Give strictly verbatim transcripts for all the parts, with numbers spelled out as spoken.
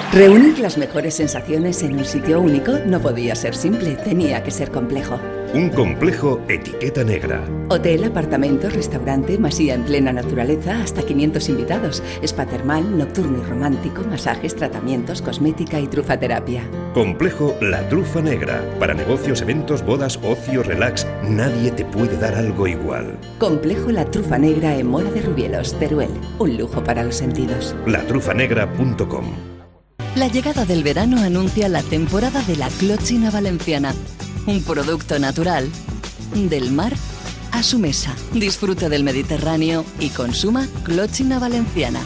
Reunir las mejores sensaciones en un sitio único no podía ser simple, tenía que ser complejo. Un complejo etiqueta negra. Hotel, apartamento, restaurante, masía en plena naturaleza, hasta quinientos invitados. Spa termal, nocturno y romántico, masajes, tratamientos, cosmética y trufaterapia. Complejo La Trufa Negra. Para negocios, eventos, bodas, ocio, relax, nadie te puede dar algo igual. Complejo La Trufa Negra en Mora de Rubielos, Teruel. Un lujo para los sentidos. la trufa negra punto com. La llegada del verano anuncia la temporada de la clochina valenciana. Un producto natural del mar a su mesa. Disfrute del Mediterráneo y consuma clochina valenciana.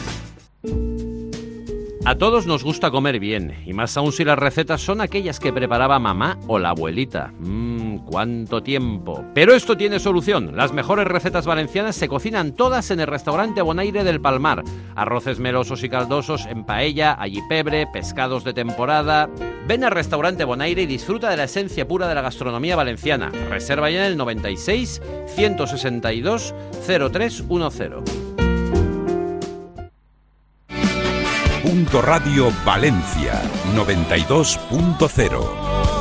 A todos nos gusta comer bien, y más aún si las recetas son aquellas que preparaba mamá o la abuelita. Mmm, cuánto tiempo. Pero esto tiene solución. Las mejores recetas valencianas se cocinan todas en el restaurante Bonaire del Palmar. Arroces melosos y caldosos en paella, allipebre, pescados de temporada. Ven al restaurante Bonaire y disfruta de la esencia pura de la gastronomía valenciana. Reserva ya en el noventa y seis, ciento sesenta y dos, cero tres diez. Punto Radio Valencia noventa y dos punto cero.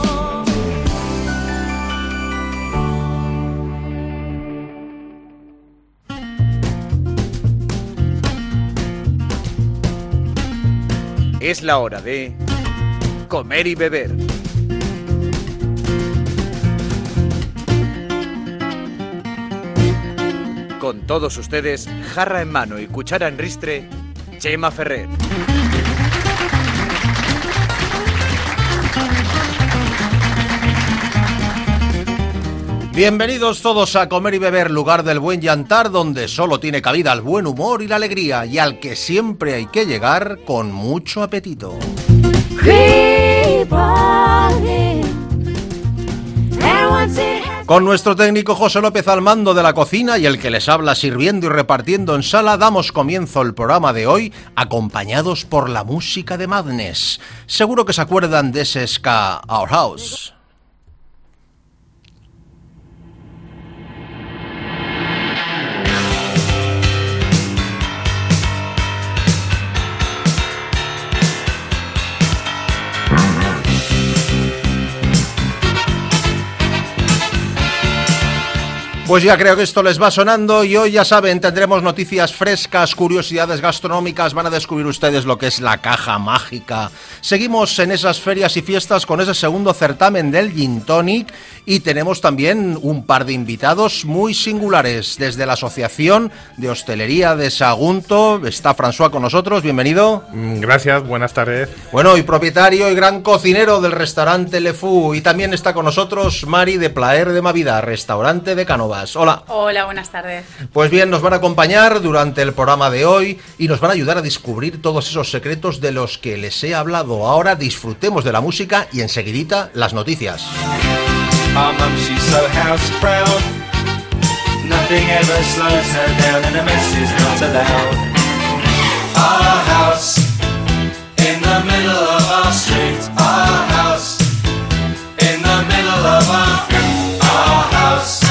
Es la hora de comer y beber. Con todos ustedes, jarra en mano y cuchara en ristre, Chema Ferrer. Bienvenidos todos a Comer y Beber, lugar del buen yantar, donde solo tiene cabida el buen humor y la alegría, y al que siempre hay que llegar con mucho apetito. Con nuestro técnico José López al mando de la cocina y el que les habla sirviendo y repartiendo en sala, damos comienzo al programa de hoy acompañados por la música de Madness. Seguro que se acuerdan de ese ska Our House. Pues ya creo que esto les va sonando y hoy ya saben, tendremos noticias frescas, curiosidades gastronómicas, van a descubrir ustedes lo que es la caja mágica. Seguimos en esas ferias y fiestas con ese segundo certamen del Gin Tonic y tenemos también un par de invitados muy singulares. Desde la Asociación de Hostelería de Sagunto está François con nosotros, bienvenido. Gracias, buenas tardes. Bueno, y propietario y gran cocinero del restaurante Le Fou, y también está con nosotros Mari de Plaer de Mavida, restaurante de Cánovas. Hola. Hola, buenas tardes. Pues bien, nos van a acompañar durante el programa de hoy y nos van a ayudar a descubrir todos esos secretos de los que les he hablado. Ahora disfrutemos de la música y enseguidita las noticias. Our mum, she's so house proud. Nothing ever slows her down and a mess is not allowed. Our house in the middle of our street. Our house in the middle of our Our house.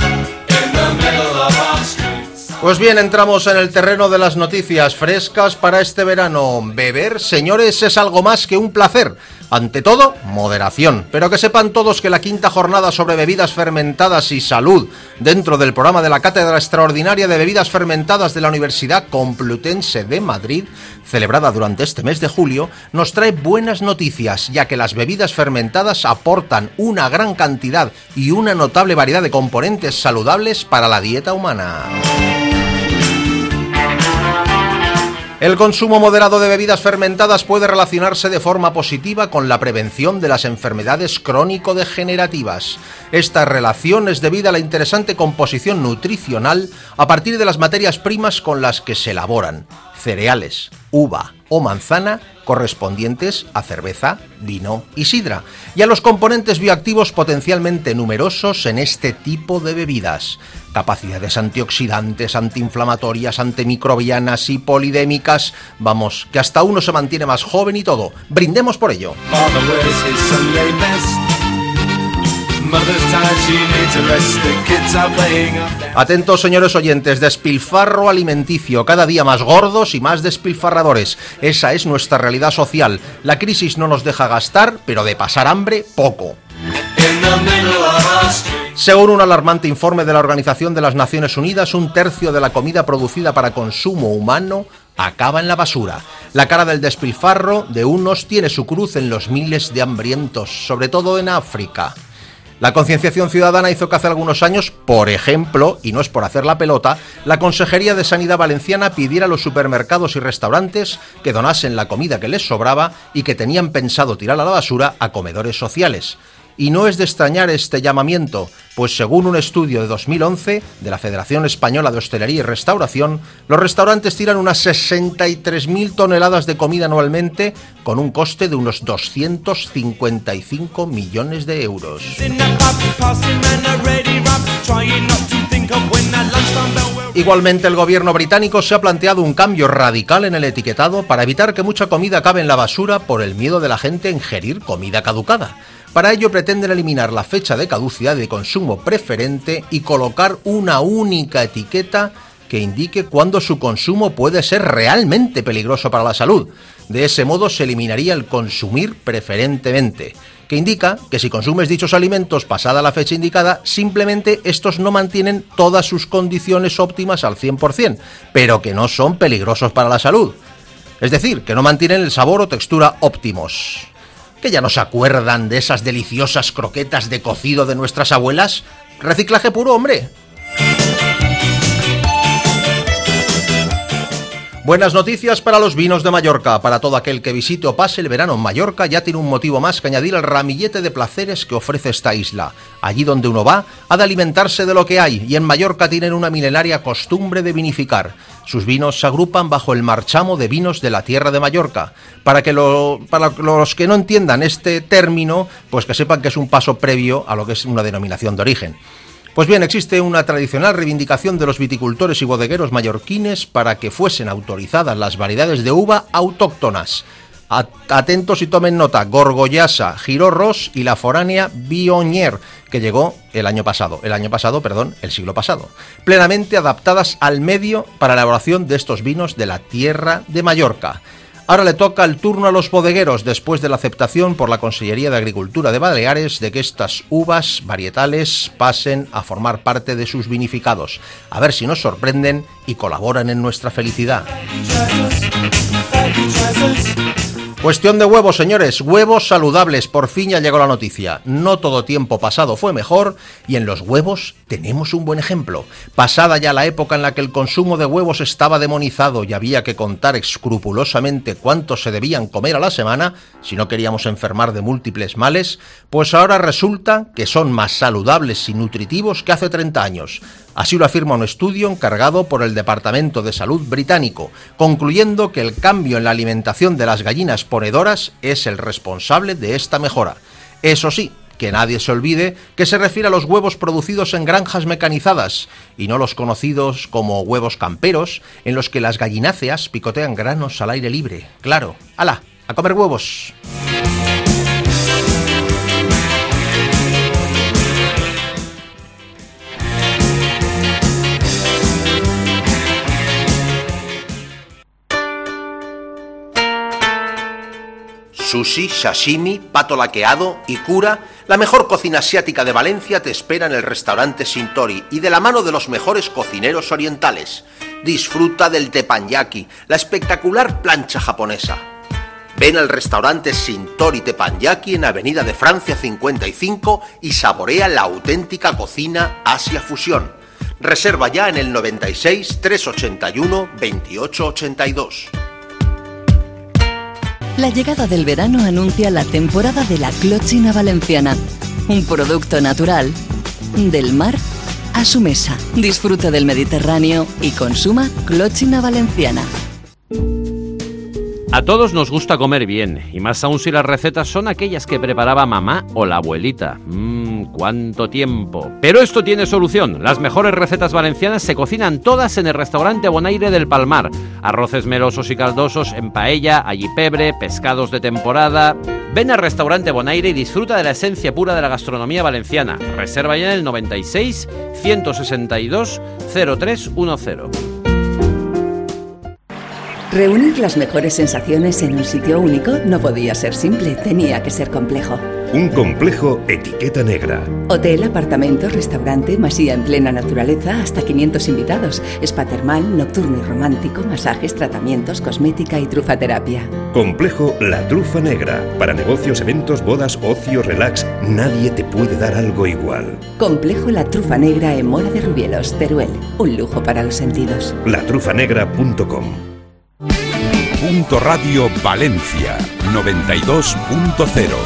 Pues bien, entramos en el terreno de las noticias frescas para este verano. Beber, señores, es algo más que un placer. Ante todo, moderación. Pero que sepan todos que la quinta jornada sobre bebidas fermentadas y salud dentro del programa de la Cátedra Extraordinaria de Bebidas Fermentadas de la Universidad Complutense de Madrid, celebrada durante este mes de julio, nos trae buenas noticias, ya que las bebidas fermentadas aportan una gran cantidad y una notable variedad de componentes saludables para la dieta humana. El consumo moderado de bebidas fermentadas puede relacionarse de forma positiva con la prevención de las enfermedades crónico-degenerativas. Esta relación es debida a la interesante composición nutricional a partir de las materias primas con las que se elaboran: cereales, uva o manzana correspondientes a cerveza, vino y sidra, y a los componentes bioactivos potencialmente numerosos en este tipo de bebidas. Capacidades antioxidantes, antiinflamatorias, antimicrobianas y polidémicas. Vamos, que hasta uno se mantiene más joven y todo. Brindemos por ello. Mother's tired, she needs a rest. The kids are playing up there. Atentos, señores oyentes, despilfarro alimenticio, cada día más gordos y más despilfarradores. Esa es nuestra realidad social. La crisis no nos deja gastar, pero de pasar hambre, poco. In the middle of our street. Según un alarmante informe de la Organización de las Naciones Unidas, un tercio de la comida producida para consumo humano acaba en la basura. La cara del despilfarro de unos tiene su cruz en los miles de hambrientos, sobre todo en África. La concienciación ciudadana hizo que hace algunos años, por ejemplo, y no es por hacer la pelota, la Consejería de Sanidad Valenciana pidiera a los supermercados y restaurantes que donasen la comida que les sobraba y que tenían pensado tirar a la basura a comedores sociales. Y no es de extrañar este llamamiento, pues según un estudio de dos mil once de la Federación Española de Hostelería y Restauración, los restaurantes tiran unas sesenta y tres mil toneladas de comida anualmente con un coste de unos doscientos cincuenta y cinco millones de euros. Igualmente, el gobierno británico se ha planteado un cambio radical en el etiquetado para evitar que mucha comida acabe en la basura por el miedo de la gente a ingerir comida caducada. Para ello pretenden eliminar la fecha de caducidad de consumo preferente y colocar una única etiqueta que indique cuándo su consumo puede ser realmente peligroso para la salud. De ese modo se eliminaría el consumir preferentemente, que indica que si consumes dichos alimentos pasada la fecha indicada, simplemente estos no mantienen todas sus condiciones óptimas al cien por ciento, pero que no son peligrosos para la salud. Es decir, que no mantienen el sabor o textura óptimos. ¿Que ya no se acuerdan de esas deliciosas croquetas de cocido de nuestras abuelas? Reciclaje puro, hombre. Buenas noticias para los vinos de Mallorca. Para todo aquel que visite o pase el verano en Mallorca, ya tiene un motivo más que añadir al ramillete de placeres que ofrece esta isla. Allí donde uno va, ha de alimentarse de lo que hay, y en Mallorca tienen una milenaria costumbre de vinificar. Sus vinos se agrupan bajo el marchamo de vinos de la tierra de Mallorca. Para que lo, para los que no entiendan este término, pues que sepan que es un paso previo a lo que es una denominación de origen. Pues bien, existe una tradicional reivindicación de los viticultores y bodegueros mallorquines para que fuesen autorizadas las variedades de uva autóctonas. Atentos y tomen nota: Gorgollasa, Giró-Ros y la foránea Viognier, que llegó el año pasado, el año pasado, perdón, el siglo pasado, plenamente adaptadas al medio para la elaboración de estos vinos de la tierra de Mallorca. Ahora le toca el turno a los bodegueros, después de la aceptación por la Consellería de Agricultura de Baleares de que estas uvas varietales pasen a formar parte de sus vinificados. A ver si nos sorprenden y colaboran en nuestra felicidad. Cuestión de huevos, señores, huevos saludables, por fin ya llegó la noticia. No todo tiempo pasado fue mejor, y en los huevos tenemos un buen ejemplo. Pasada ya la época en la que el consumo de huevos estaba demonizado y había que contar escrupulosamente cuántos se debían comer a la semana, si no queríamos enfermar de múltiples males, pues ahora resulta que son más saludables y nutritivos que hace treinta años. Así lo afirma un estudio encargado por el Departamento de Salud británico, concluyendo que el cambio en la alimentación de las gallinas ponedoras es el responsable de esta mejora. Eso sí, que nadie se olvide que se refiere a los huevos producidos en granjas mecanizadas y no los conocidos como huevos camperos, en los que las gallináceas picotean granos al aire libre. Claro, ¡hala! ¡A comer huevos! Sushi, sashimi, pato laqueado y cura, la mejor cocina asiática de Valencia te espera en el restaurante Shintori y de la mano de los mejores cocineros orientales. Disfruta del teppanyaki, la espectacular plancha japonesa. Ven al restaurante Shintori Teppanyaki en Avenida de Francia cincuenta y cinco y saborea la auténtica cocina Asia Fusión. Reserva ya en el noventa y seis, trescientos ochenta y uno, veintiocho ochenta y dos. La llegada del verano anuncia la temporada de la clochina valenciana, un producto natural del mar a su mesa. Disfruta del Mediterráneo y consuma clochina valenciana. A todos nos gusta comer bien, y más aún si las recetas son aquellas que preparaba mamá o la abuelita. Mmm, cuánto tiempo. Pero esto tiene solución. Las mejores recetas valencianas se cocinan todas en el restaurante Bonaire del Palmar. Arroces melosos y caldosos en paella, allipebre, pescados de temporada. Ven al restaurante Bonaire y disfruta de la esencia pura de la gastronomía valenciana. Reserva ya en el noventa y seis, ciento sesenta y dos, cero tres diez. Reunir las mejores sensaciones en un sitio único no podía ser simple, tenía que ser complejo. Un complejo etiqueta negra. Hotel, apartamento, restaurante, masía en plena naturaleza, hasta quinientos invitados, spa termal, nocturno y romántico, masajes, tratamientos, cosmética y trufaterapia. Complejo La Trufa Negra. Para negocios, eventos, bodas, ocio, relax, nadie te puede dar algo igual. Complejo La Trufa Negra en Mora de Rubielos, Teruel. Un lujo para los sentidos. la trufa negra punto com. Punto Radio Valencia noventa y dos punto cero.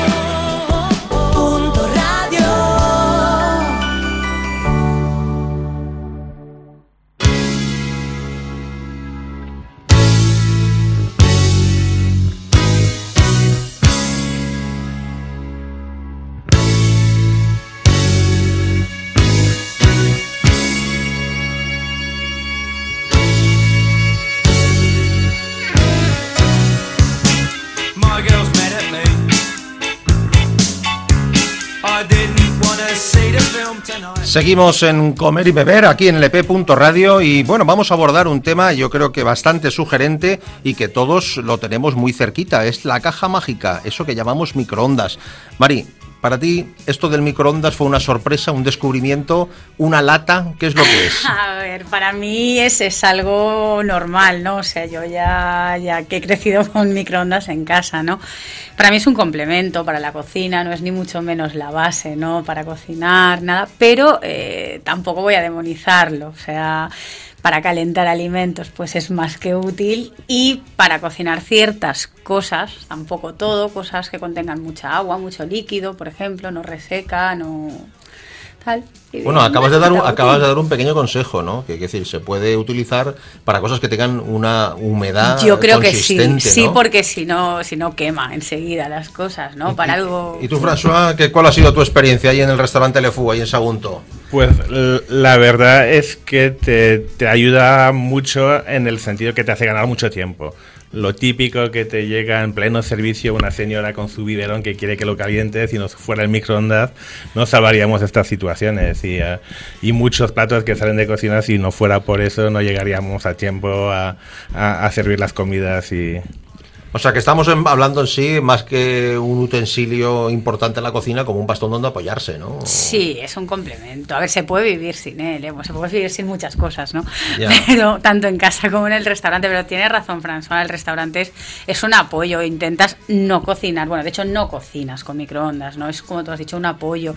Seguimos en Comer y Beber aquí en L P punto radio y bueno, vamos a abordar un tema yo creo que bastante sugerente y que todos lo tenemos muy cerquita, es la caja mágica, eso que llamamos microondas. Mari, para ti esto del microondas fue una sorpresa, un descubrimiento, una lata, ¿qué es lo que es? A ver, para mí es, es algo normal, ¿no? O sea, yo ya, ya que he crecido con microondas en casa, ¿no? Para mí es un complemento para la cocina, no es ni mucho menos la base, ¿no? Para cocinar, nada, pero eh, tampoco voy a demonizarlo, o sea, para calentar alimentos pues es más que útil y para cocinar ciertas cosas, tampoco todo, cosas que contengan mucha agua, mucho líquido, por ejemplo, no reseca, no... Tal. Bueno, acabas de dar un, acabas de dar un pequeño consejo, ¿no? Que es decir, se puede utilizar para cosas que tengan una humedad Yo creo que consistente, sí, sí, ¿no? porque si no, si no quema enseguida las cosas, ¿no? Para y, algo. ¿Y tú, François, qué, cuál ha sido tu experiencia ahí en el restaurante Le Fou, ahí en Sagunto? Pues la verdad es que te, te ayuda mucho en el sentido que te hace ganar mucho tiempo. Lo típico que te llega en pleno servicio una señora con su biberón que quiere que lo caliente, si no fuera el microondas no salvaríamos estas situaciones y, uh, y muchos platos que salen de cocina, si no fuera por eso no llegaríamos a tiempo a, a, a servir las comidas y... O sea que estamos en, hablando en sí más que un utensilio importante en la cocina, como un bastón donde apoyarse, ¿no? Sí, es un complemento. A ver, se puede vivir sin él, ¿eh? Se puede vivir sin muchas cosas, ¿no? Ya. Pero tanto en casa como en el restaurante. Pero tiene razón, François, el restaurante es, es un apoyo. Intentas no cocinar. Bueno, de hecho no cocinas con microondas, ¿no? Es como tú has dicho, un apoyo.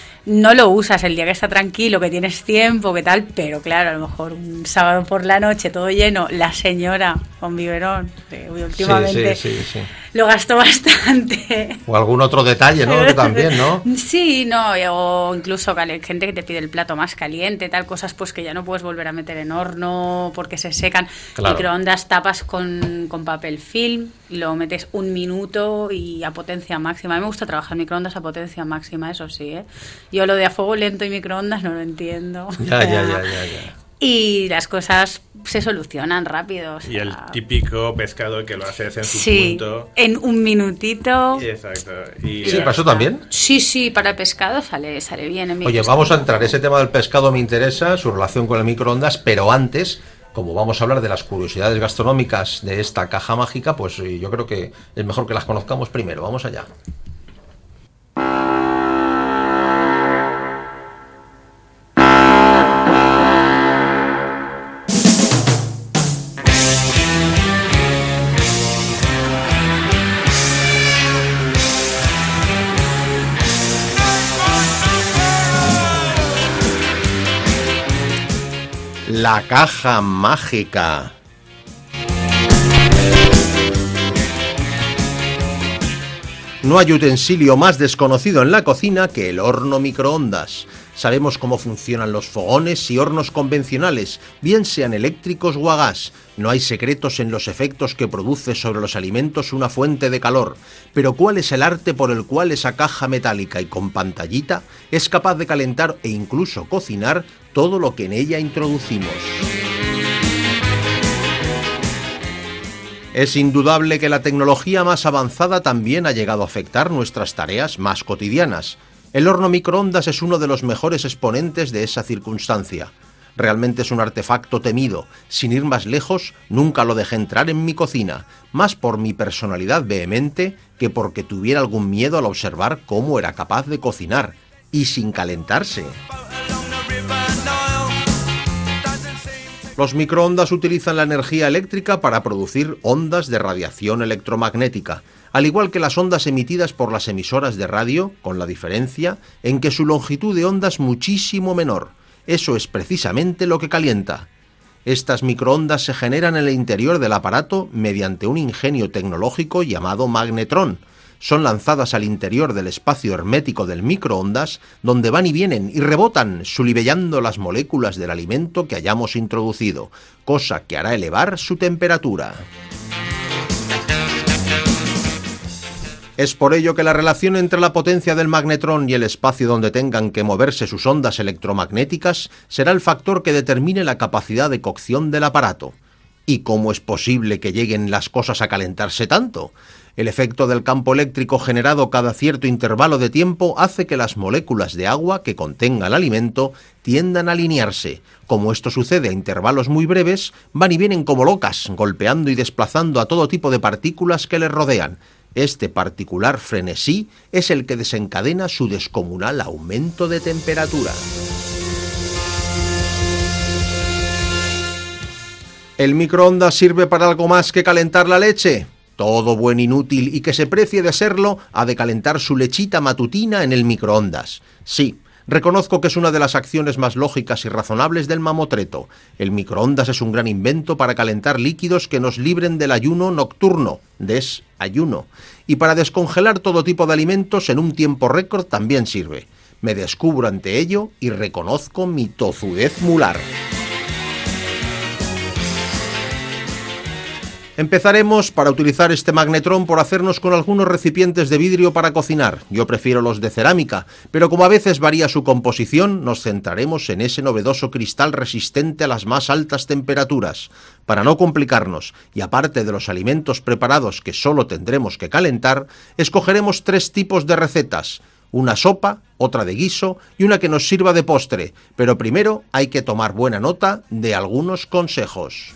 No lo usas el día que está tranquilo, que tienes tiempo, que tal, pero claro, a lo mejor un sábado por la noche, todo lleno, la señora con biberón, que últimamente sí, sí, sí, sí. lo gastó bastante. O algún otro detalle, ¿no? Que también, ¿no? Sí, no, o incluso gente que te pide el plato más caliente, tal, cosas pues que ya no puedes volver a meter en horno porque se secan. Claro. Microondas tapas con, con papel film, lo metes un minuto y a potencia máxima. A mí me gusta trabajar en microondas a potencia máxima, eso sí, ¿eh? Yo lo de a fuego lento y microondas no lo entiendo. Ya, o sea, ya, ya, ya, ya. Y las cosas se solucionan rápido. O sea, y el típico pescado que lo haces en su sí, punto. En un minutito. Exacto. Y ¿Sí, para eso también? Sí, sí, para el pescado sale, sale bien. En Oye, vamos a entrar. Ese tema del pescado me interesa, su relación con el microondas, pero antes, como vamos a hablar de las curiosidades gastronómicas de esta caja mágica, pues yo creo que es mejor que las conozcamos primero. Vamos allá. La caja mágica. No hay utensilio más desconocido en la cocina que el horno microondas. Sabemos cómo funcionan los fogones y hornos convencionales, bien sean eléctricos o a gas. No hay secretos en los efectos que produce sobre los alimentos una fuente de calor. Pero ¿cuál es el arte por el cual esa caja metálica y con pantallita es capaz de calentar e incluso cocinar todo lo que en ella introducimos? Es indudable que la tecnología más avanzada también ha llegado a afectar nuestras tareas más cotidianas. El horno microondas es uno de los mejores exponentes de esa circunstancia. Realmente es un artefacto temido. Sin ir más lejos, nunca lo dejé entrar en mi cocina, más por mi personalidad vehemente que porque tuviera algún miedo al observar cómo era capaz de cocinar, y sin calentarse. Los microondas utilizan la energía eléctrica para producir ondas de radiación electromagnética, al igual que las ondas emitidas por las emisoras de radio, con la diferencia en que su longitud de onda es muchísimo menor. Eso es precisamente lo que calienta. Estas microondas se generan en el interior del aparato mediante un ingenio tecnológico llamado magnetrón. Son lanzadas al interior del espacio hermético del microondas, donde van y vienen y rebotan, solivellando las moléculas del alimento que hayamos introducido, cosa que hará elevar su temperatura. Es por ello que la relación entre la potencia del magnetrón y el espacio donde tengan que moverse sus ondas electromagnéticas será el factor que determine la capacidad de cocción del aparato. ¿Y cómo es posible que lleguen las cosas a calentarse tanto? El efecto del campo eléctrico generado cada cierto intervalo de tiempo hace que las moléculas de agua que contenga el alimento tiendan a alinearse. Como esto sucede a intervalos muy breves, van y vienen como locas, golpeando y desplazando a todo tipo de partículas que les rodean. Este particular frenesí es el que desencadena su descomunal aumento de temperatura. ¿El microondas sirve para algo más que calentar la leche? Todo buen inútil y que se precie de serlo ha de calentar su lechita matutina en el microondas. Sí, reconozco que es una de las acciones más lógicas y razonables del mamotreto. El microondas es un gran invento para calentar líquidos que nos libren del ayuno nocturno, desayuno, y para descongelar todo tipo de alimentos en un tiempo récord también sirve. Me descubro ante ello y reconozco mi tozudez mular. Empezaremos, para utilizar este magnetrón, por hacernos con algunos recipientes de vidrio para cocinar. Yo prefiero los de cerámica, pero como a veces varía su composición, nos centraremos en ese novedoso cristal resistente a las más altas temperaturas. Para no complicarnos, y aparte de los alimentos preparados que solo tendremos que calentar, escogeremos tres tipos de recetas. Una sopa, otra de guiso y una que nos sirva de postre. Pero primero hay que tomar buena nota de algunos consejos.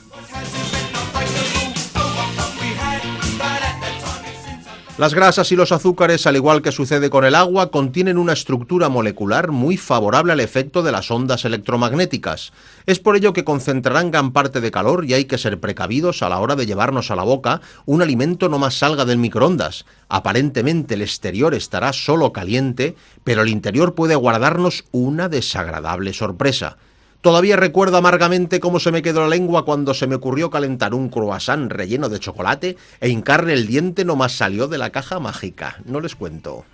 Las grasas y los azúcares, al igual que sucede con el agua, contienen una estructura molecular muy favorable al efecto de las ondas electromagnéticas. Es por ello que concentrarán gran parte de calor y hay que ser precavidos a la hora de llevarnos a la boca un alimento no más salga del microondas. Aparentemente el exterior estará solo caliente, pero el interior puede guardarnos una desagradable sorpresa. Todavía recuerdo amargamente cómo se me quedó la lengua cuando se me ocurrió calentar un croissant relleno de chocolate e hincarle el diente nomás salió de la caja mágica. No les cuento.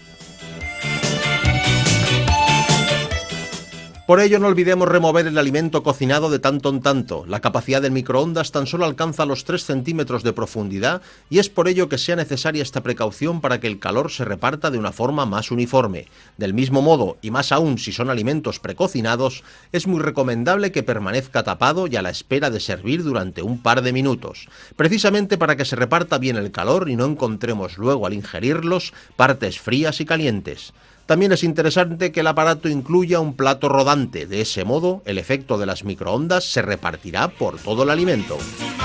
Por ello no olvidemos remover el alimento cocinado de tanto en tanto. La capacidad del microondas tan solo alcanza los tres centímetros de profundidad y es por ello que sea necesaria esta precaución para que el calor se reparta de una forma más uniforme. Del mismo modo, y más aún si son alimentos precocinados, es muy recomendable que permanezca tapado y a la espera de servir durante un par de minutos, precisamente para que se reparta bien el calor y no encontremos luego al ingerirlos partes frías y calientes. También es interesante que el aparato incluya un plato rodante, de ese modo el efecto de las microondas se repartirá por todo el alimento.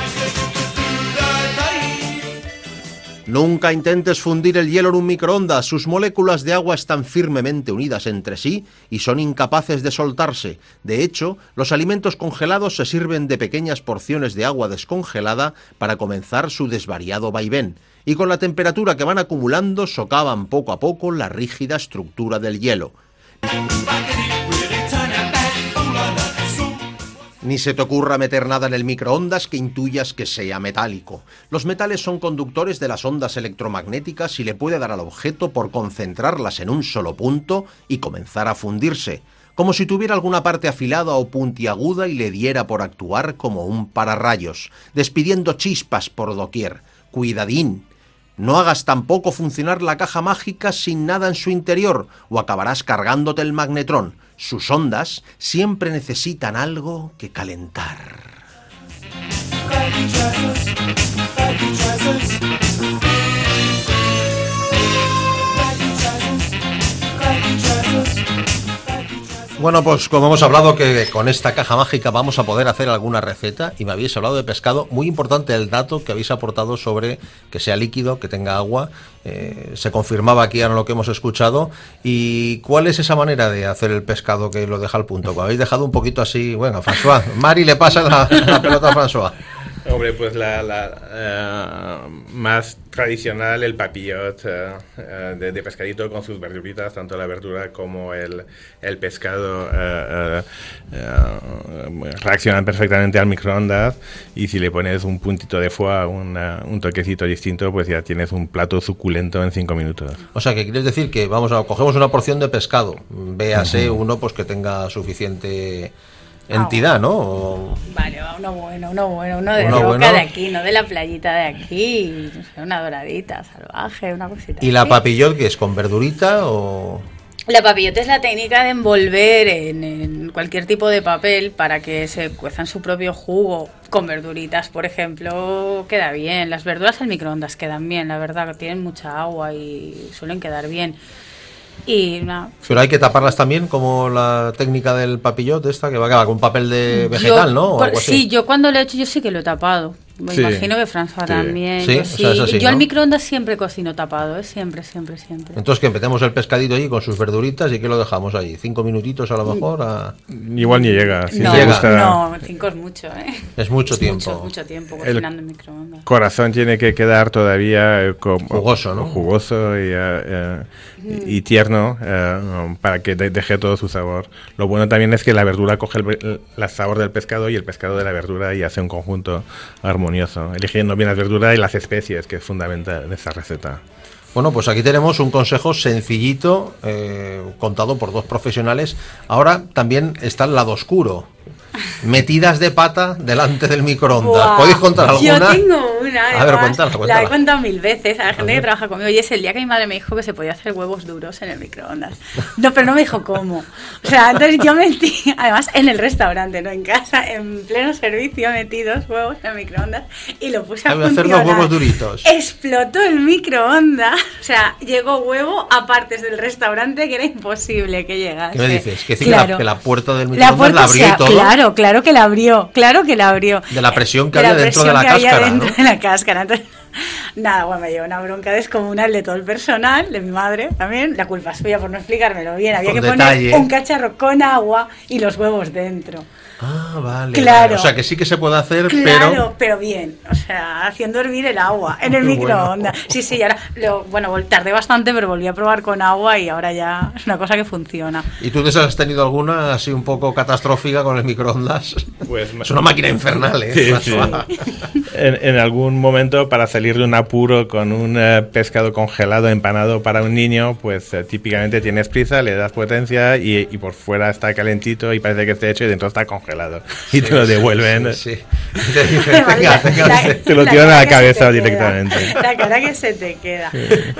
Nunca intentes fundir el hielo en un microondas, sus moléculas de agua están firmemente unidas entre sí y son incapaces de soltarse. De hecho, los alimentos congelados se sirven de pequeñas porciones de agua descongelada para comenzar su desvariado vaivén, y con la temperatura que van acumulando socavan poco a poco la rígida estructura del hielo. Ni se te ocurra meter nada en el microondas que intuyas que sea metálico. Los metales son conductores de las ondas electromagnéticas y le puede dar al objeto por concentrarlas en un solo punto y comenzar a fundirse, como si tuviera alguna parte afilada o puntiaguda y le diera por actuar como un pararrayos, despidiendo chispas por doquier. Cuidadín. No hagas tampoco funcionar la caja mágica sin nada en su interior o acabarás cargándote el magnetrón. Sus ondas siempre necesitan algo que calentar. baggy trousers, baggy trousers. Bueno, pues como hemos hablado que con esta caja mágica vamos a poder hacer alguna receta y me habéis hablado de pescado, muy importante el dato que habéis aportado sobre que sea líquido, que tenga agua, eh, se confirmaba aquí ahora lo que hemos escuchado. ¿Y cuál es esa manera de hacer el pescado que lo deja al punto? Como habéis dejado un poquito así, bueno, François, Mari le pasa la, la pelota a François. Hombre, pues la, la uh, más tradicional, el papillot uh, uh, de, de pescadito con sus verduritas, tanto la verdura como el, el pescado uh, uh, uh, reaccionan perfectamente al microondas, y si le pones un puntito de foie, una, un toquecito distinto, pues ya tienes un plato suculento en cinco minutos. O sea, que quieres decir que vamos a cogemos una porción de pescado, véase uh-huh. uno pues que tenga suficiente entidad, ¿no? O... Vale, va uno bueno, uno bueno, uno de uno roca bueno. de aquí, no de la playita de aquí, no sé, una doradita, salvaje, una cosita. ¿Y así. la papillot que es con verdurita o...? La papillot es la técnica de envolver en, en cualquier tipo de papel para que se cuezan su propio jugo. Con verduritas, por ejemplo, queda bien. Las verduras al microondas quedan bien, la verdad, que tienen mucha agua y suelen quedar bien. Y nada. Pero hay que taparlas también, como la técnica del papillot esta, que va a quedar con papel de vegetal, yo, ¿no? O por, algo así. Sí, yo cuando lo he hecho yo sí que lo he tapado. Me Sí. imagino que François Sí. también. Sí, Yo, o sí. sea, es así, yo al ¿no? microondas siempre cocino tapado, ¿eh? Siempre, siempre, siempre. Entonces, que metemos el pescadito allí con sus verduritas y que lo dejamos allí. Cinco minutitos a lo mejor. A... Igual ni llega. Si no, te gusta, no, cinco es mucho, ¿eh? Es mucho es tiempo. Mucho, mucho tiempo cocinando en microondas. Corazón tiene que quedar todavía eh, como, jugoso, ¿no? Jugoso y, eh, eh, y, y tierno eh, para que de, deje todo su sabor. Lo bueno también es que la verdura coge el, el, el sabor del pescado y el pescado de la verdura y hace un conjunto armonioso, eligiendo bien las verduras y las especies, que es fundamental en esta receta. Bueno, pues aquí tenemos un consejo sencillito, eh, contado por dos profesionales. Ahora también está el lado oscuro. Metidas de pata delante del microondas. Buah, ¿Podéis contar alguna? Yo tengo una, además, a ver, cuéntala, cuéntala. la he contado mil veces a la gente que trabaja conmigo, y es el día que mi madre me dijo que se podía hacer huevos duros en el microondas. No, pero no me dijo cómo. O sea, entonces yo metí, además en el restaurante, no en casa, en pleno servicio, metí dos huevos en el microondas y lo puse a Voy a hacer funcionar. dos huevos duritos. Explotó el microondas, o sea, llegó huevo a partes del restaurante que era imposible que llegase. ¿Qué me dices? Que, Claro. la, que la puerta del La microondas puerta la abrió se y ha- todo. Claro, claro que la abrió, claro que la abrió. De la presión que De la había dentro de presión la que había cáscara, dentro ¿no? de la cáscara. Entonces, nada, bueno, me llevó una bronca descomunal de todo el personal, de mi madre también. La culpa es suya por no explicármelo bien. Había Con que detalle. poner un cacharro con agua y los huevos dentro. Ah, vale. Claro. Vale. O sea, que sí que se puede hacer, Claro, pero... pero bien, o sea, haciendo hervir el agua en el Qué microondas. bueno. Sí, sí, y ahora, lo, bueno, vol- tardé bastante, pero volví a probar con agua y ahora ya es una cosa que funciona. ¿Y tú has tenido alguna así un poco catastrófica con el microondas? Pues, es una máquina infernal, ¿eh? Sí, sí. En, en algún momento, para salir de un apuro con un eh, pescado congelado, empanado para un niño, pues eh, típicamente tienes prisa, le das potencia y, y por fuera está calentito y parece que esté hecho y dentro está congelado. Y te lo devuelven. Sí, sí. Y te dicen, tenga, tenga La- usted. Te lo la tiran a cara la que se cabeza te directamente. queda. La cara que se te queda.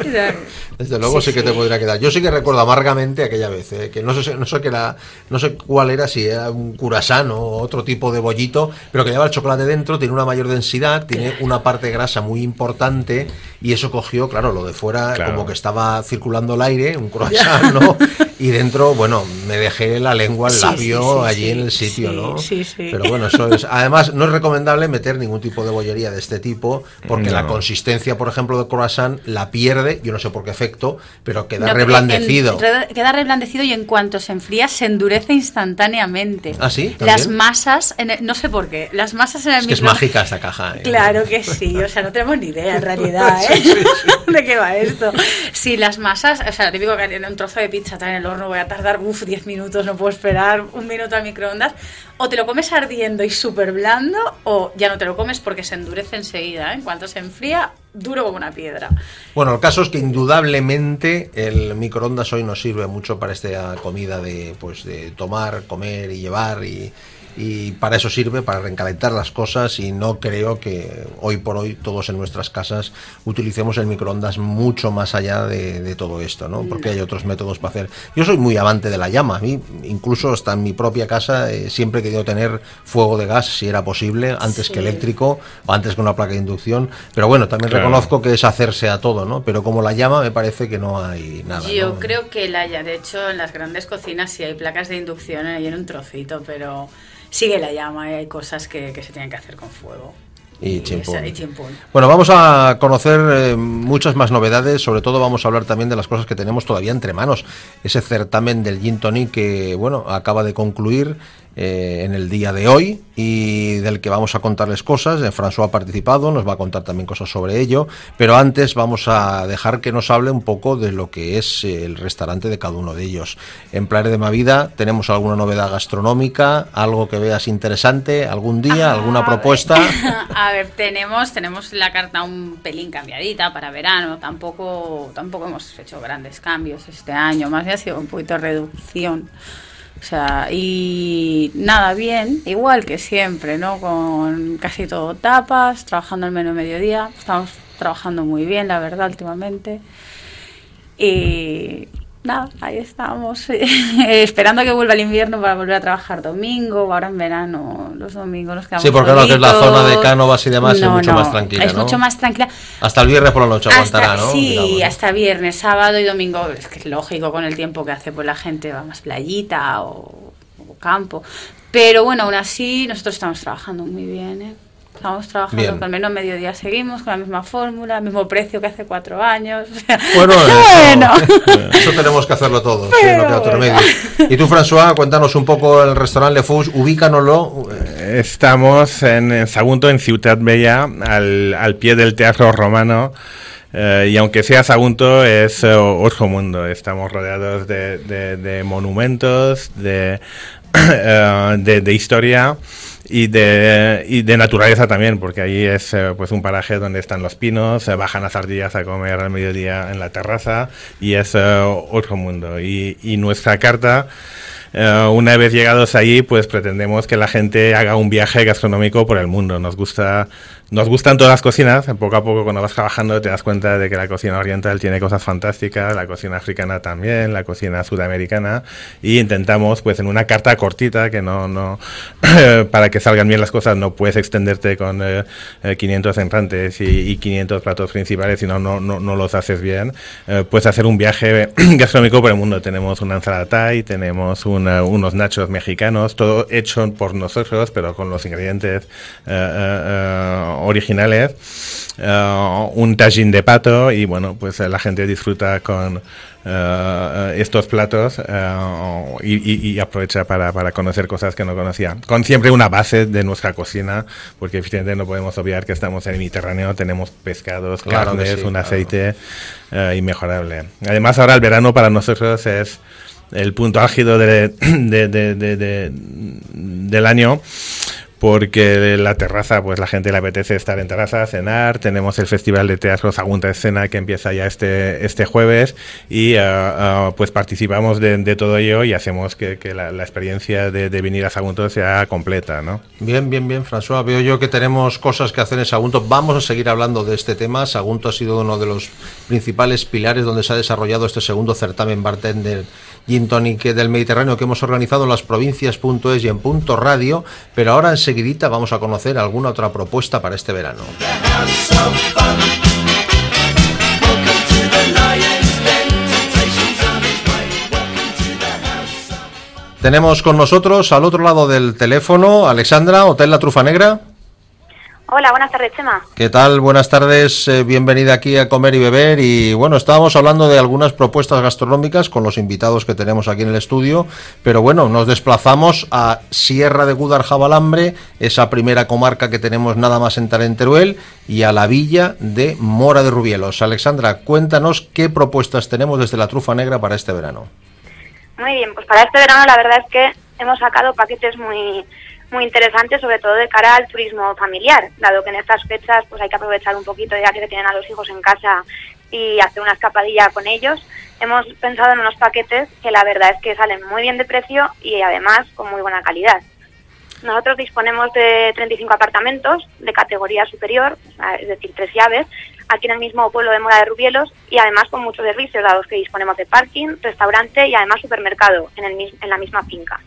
Desde luego sí, Sí, que te sí. podría quedar. Yo sí que recuerdo amargamente aquella vez, ¿eh? Que no sé, no sé qué era, no sé cuál era, si era un curasán o otro tipo de bollito, pero que lleva el chocolate dentro, tiene una mayor densidad, tiene una parte grasa muy importante y eso cogió, claro, lo de fuera Claro. como que estaba circulando el aire, un croissant, ¿no? Y dentro, bueno, me dejé la lengua, el Sí, labio sí, sí, allí sí, en el sitio, sí, ¿no? sí, sí. Pero bueno, eso es. Además, no es recomendable meter ningún tipo de bollería de este tipo, porque No. la consistencia, por ejemplo, de croissant la pierde, yo no sé por qué efecto, pero queda No, reblandecido. en- re- queda reblandecido y en cuanto se enfría se endurece instantáneamente. ¿Ah, sí? ¿También? Las masas, en el- no sé por qué, las masas en el Es que es micro- mágica esta caja. ¿eh? Claro que sí, o sea, no tenemos ni idea en realidad, ¿eh? ¿De qué va esto? Si las masas, o sea, lo típico que en un trozo de pizza está en el horno, voy a tardar, uff, diez minutos, no puedo esperar un minuto al microondas, o te lo comes ardiendo y súper blando, o ya no te lo comes porque se endurece enseguida, ¿eh? En cuanto se enfría, duro como una piedra. Bueno, el caso es que indudablemente el microondas hoy nos sirve mucho para esta comida de, pues, de tomar, comer y llevar y, y para eso sirve, para recalentar las cosas, y no creo que hoy por hoy todos en nuestras casas utilicemos el microondas mucho más allá de, de todo esto, ¿no? Porque hay otros métodos para hacer. Yo soy muy amante de la llama, a mí incluso hasta en mi propia casa eh, siempre he querido tener fuego de gas si era posible, antes sí. que eléctrico o antes que una placa de inducción, pero bueno, también claro. reconozco que es hacerse a todo, ¿no? Pero como la llama me parece que no hay nada. Yo ¿no? creo que la de hecho en las grandes cocinas sí hay placas de inducción ahí en un trocito, pero sigue la llama y hay cosas que, que se tienen que hacer con fuego. Y chimpún. Y chimpún. Bueno, vamos a conocer eh, muchas más novedades, sobre todo vamos a hablar también de las cosas que tenemos todavía entre manos. Ese certamen del Gin Tonic que, bueno, acaba de concluir eh, en el día de hoy y del que vamos a contarles cosas. Eh, François ha participado, nos va a contar también cosas sobre ello, pero antes vamos a dejar que nos hable un poco de lo que es eh, el restaurante de cada uno de ellos. En Plaer de Mavida tenemos alguna novedad gastronómica, algo que veas interesante, algún día, ah, alguna propuesta. A ver, tenemos tenemos la carta un pelín cambiadita para verano, tampoco tampoco hemos hecho grandes cambios este año, más bien ha sido un poquito de reducción. O sea, y nada, bien, igual que siempre, ¿no? Con casi todo tapas, trabajando el menú mediodía, estamos trabajando muy bien, la verdad, últimamente. Y nada, ahí estamos, esperando que vuelva el invierno para volver a trabajar domingo, ahora en verano, los domingos nos quedamos. Sí, porque lo que es la zona de Cánovas y demás no, es mucho no, más tranquila, es ¿no? mucho más tranquila. Hasta el viernes por la noche aguantará, hasta, ¿no? Sí, Digamos, ¿no? hasta viernes, sábado y domingo, es que es lógico con el tiempo que hace, pues la gente va más playita o, o campo. Pero bueno, aún así, nosotros estamos trabajando muy bien, ¿eh? Estamos trabajando Bien. con el menú mediodía, seguimos con la misma fórmula, el mismo precio que hace cuatro años. O sea, bueno, bueno. Eso, eso tenemos que hacerlo todos, sí, no queda otro remedio. Y tú, François, cuéntanos un poco el restaurante Le Fous, ubícanoslo. Estamos en, en Sagunto, en Ciutat Bella, al, al pie del Teatro Romano. Uh, y aunque sea Sagunto, es uh, otro mundo. Estamos rodeados de, de, de monumentos, de, uh, de, de historia y de, y de naturaleza también, porque allí es uh, pues un paraje donde están los pinos, uh, bajan las ardillas a comer al mediodía en la terraza y es uh, otro mundo. Y, y nuestra carta, Uh, una vez llegados allí, pues pretendemos que la gente haga un viaje gastronómico por el mundo. Nos gusta, nos gustan todas las cocinas. Poco a poco, cuando vas trabajando, te das cuenta de que la cocina oriental tiene cosas fantásticas, la cocina africana también, la cocina sudamericana, y intentamos, pues en una carta cortita, que no, no para que salgan bien las cosas, no puedes extenderte con eh, quinientos entrantes y, y quinientos platos principales, si no, no, no los haces bien. Eh, puedes hacer un viaje gastronómico por el mundo. Tenemos una ensalada Thai, tenemos un Una, unos nachos mexicanos, todo hecho por nosotros, pero con los ingredientes uh, uh, uh, originales, uh, un tajín de pato, y bueno, pues uh, la gente disfruta con uh, estos platos uh, y, y, y aprovecha para, para conocer cosas que no conocía, con siempre una base de nuestra cocina, porque evidentemente no podemos obviar que estamos en el Mediterráneo, tenemos pescados, claro, carnes, sí, un claro. aceite uh, inmejorable. Además, ahora el verano para nosotros es el punto álgido de, de, de, de, de, del año, porque la terraza, pues la gente le apetece estar en terraza, cenar. Tenemos el Festival de Teatro Sagunto Escena, que empieza ya este este jueves, y uh, uh, pues participamos de, de todo ello y hacemos que, que la, la experiencia de, de venir a Sagunto sea completa, ¿no? Bien, bien, bien, François. Veo yo que tenemos cosas que hacer en Sagunto. Vamos a seguir hablando de este tema. Sagunto ha sido uno de los principales pilares donde se ha desarrollado este segundo certamen bartender Gin Tonic del Mediterráneo que hemos organizado en las provincias punto es y en Punto Radio, pero ahora enseguidita vamos a conocer alguna otra propuesta para este verano. Tenemos con nosotros al otro lado del teléfono Alexandra, Hotel La Trufa Negra. Hola, buenas tardes, Chema. ¿Qué tal? Buenas tardes, eh, bienvenida aquí a Comer y Beber. Y bueno, estábamos hablando de algunas propuestas gastronómicas con los invitados que tenemos aquí en el estudio, pero bueno, nos desplazamos a Sierra de Gúdar-Jabalambre, esa primera comarca que tenemos nada más entrar en Teruel, y a la villa de Mora de Rubielos. Alexandra, cuéntanos qué propuestas tenemos desde La Trufa Negra para este verano. Muy bien, pues para este verano la verdad es que hemos sacado paquetes muy... muy interesante, sobre todo de cara al turismo familiar, dado que en estas fechas pues hay que aprovechar un poquito ya que tienen a los hijos en casa y hacer una escapadilla con ellos. Hemos pensado en unos paquetes que la verdad es que salen muy bien de precio y además con muy buena calidad. Nosotros disponemos de treinta y cinco apartamentos de categoría superior, es decir, tres llaves, aquí en el mismo pueblo de Mora de Rubielos, y además con muchos servicios, dados que disponemos de parking, restaurante y además supermercado en, el, en la misma finca.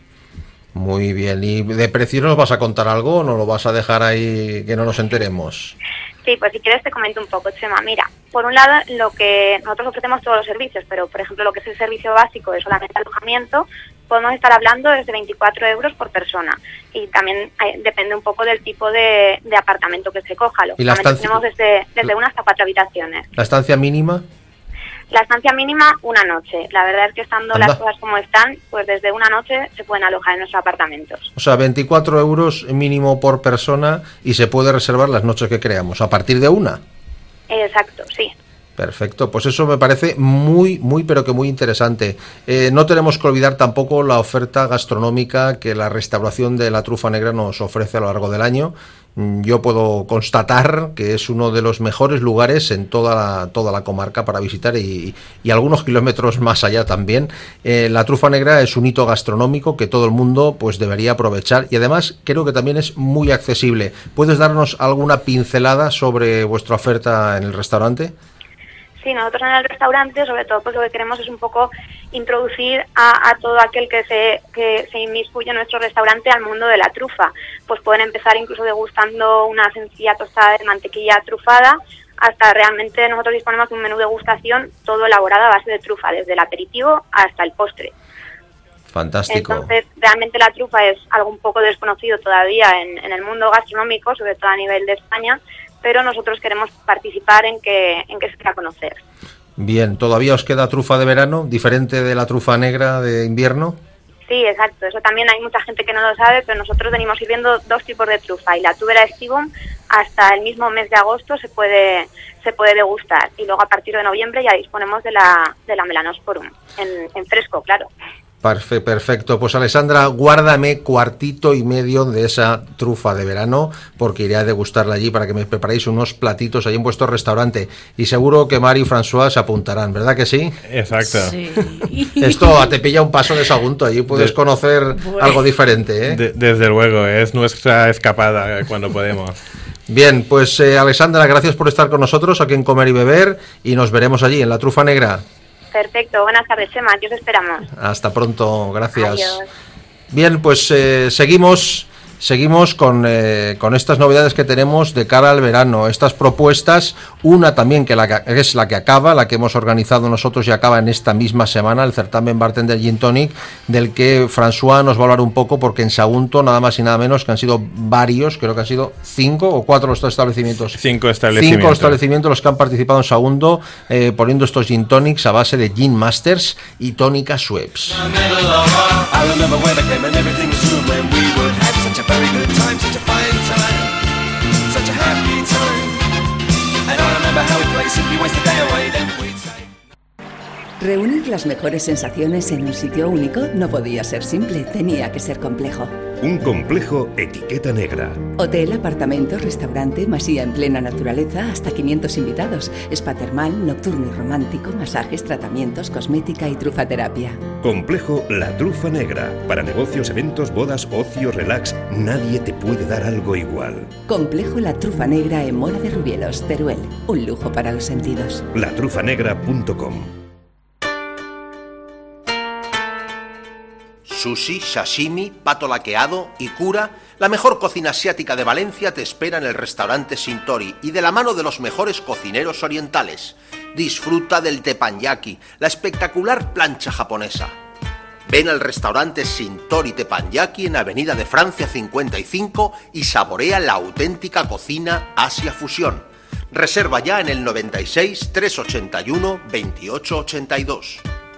Muy bien. ¿Y de precio nos vas a contar algo o no lo vas a dejar ahí que no nos enteremos? Sí, pues si quieres te comento un poco, Chema. Mira, por un lado, lo que nosotros ofrecemos todos los servicios, pero por ejemplo lo que es el servicio básico de solamente alojamiento, podemos estar hablando desde veinticuatro euros por persona, y también eh, depende un poco del tipo de, de apartamento que se coja. ¿Y la estancia? Tenemos desde, desde una hasta cuatro habitaciones. ¿La estancia mínima? La estancia mínima, una noche. La verdad es que estando Anda. las cosas como están, pues desde una noche se pueden alojar en nuestros apartamentos. O sea, veinticuatro euros mínimo por persona y se puede reservar las noches que creamos, a partir de una. Exacto, sí. Perfecto, pues eso me parece muy, muy, pero que muy interesante. Eh, no tenemos que olvidar tampoco la oferta gastronómica que la restauración de la Trufa Negra nos ofrece a lo largo del año. Yo puedo constatar que es uno de los mejores lugares en toda la, toda la comarca para visitar y, y algunos kilómetros más allá también. Eh, la Trufa Negra es un hito gastronómico que todo el mundo pues debería aprovechar, y además creo que también es muy accesible. ¿Puedes darnos alguna pincelada sobre vuestra oferta en el restaurante? Sí, nosotros en el restaurante, sobre todo, pues lo que queremos es un poco introducir a, a todo aquel que se que se inmiscuye en nuestro restaurante al mundo de la trufa. Pues pueden empezar incluso degustando una sencilla tostada de mantequilla trufada, hasta realmente nosotros disponemos de un menú de degustación todo elaborado a base de trufa, desde el aperitivo hasta el postre. Fantástico. Entonces, realmente la trufa es algo un poco desconocido todavía en, en el mundo gastronómico, sobre todo a nivel de España, pero nosotros queremos participar en que en que se dé a conocer. Bien, ¿todavía os queda trufa de verano, diferente de la trufa negra de invierno? Sí, exacto, eso también hay mucha gente que no lo sabe, pero nosotros venimos sirviendo dos tipos de trufa, y la tubera estivum hasta el mismo mes de agosto se puede se puede degustar, y luego a partir de noviembre ya disponemos de la de la melanosporum, en, en fresco, claro. Perfecto, pues Alessandra, guárdame cuartito y medio de esa trufa de verano, porque iré a degustarla allí para que me preparéis unos platitos allí en vuestro restaurante, y seguro que Mari y François se apuntarán, ¿verdad que sí? Exacto. Sí. Esto te pilla un paso de Sagunto, allí puedes de, conocer bueno. algo diferente, ¿eh? De, desde luego, es nuestra escapada cuando podemos. Bien, pues eh, Alessandra, gracias por estar con nosotros aquí en Comer y Beber, y nos veremos allí en la Trufa Negra. Perfecto, buenas tardes, Chema, aquí os esperamos. Hasta pronto, gracias. Adiós. Bien, pues eh, seguimos seguimos con, eh, con estas novedades que tenemos de cara al verano, estas propuestas, una también que, la que es la que acaba, la que hemos organizado nosotros y acaba en esta misma semana, el certamen Bartender Gin Tonic, del que François nos va a hablar un poco, porque en Sagunto nada más y nada menos que han sido varios, creo que han sido cinco o cuatro los establecimientos. Cinco establecimientos. Cinco establecimientos los que han participado en Sagunto, eh, poniendo estos Gin Tonics a base de Gin Masters y tónica Schweppes. Very good time, such a fine time, such a happy time. And I remember how we played Simply Waste the Day Away, then we'd say. Reunir las mejores sensaciones en un sitio único no podía ser simple, tenía que ser complejo. Un complejo etiqueta negra. Hotel, apartamento, restaurante, masía en plena naturaleza, hasta quinientos invitados, spa termal, nocturno y romántico, masajes, tratamientos, cosmética y trufaterapia. Complejo La Trufa Negra. Para negocios, eventos, bodas, ocio, relax, nadie te puede dar algo igual. Complejo La Trufa Negra en Mora de Rubielos, Teruel. Un lujo para los sentidos. la trufa negra punto com. Sushi, sashimi, pato laqueado y cura, la mejor cocina asiática de Valencia te espera en el restaurante Shintori y de la mano de los mejores cocineros orientales. Disfruta del teppanyaki, la espectacular plancha japonesa. Ven al restaurante Shintori Teppanyaki en Avenida de Francia cincuenta y cinco y saborea la auténtica cocina Asia Fusión. Reserva ya en el noventa y seis, trescientos ochenta y uno, veintiocho ochenta y dos.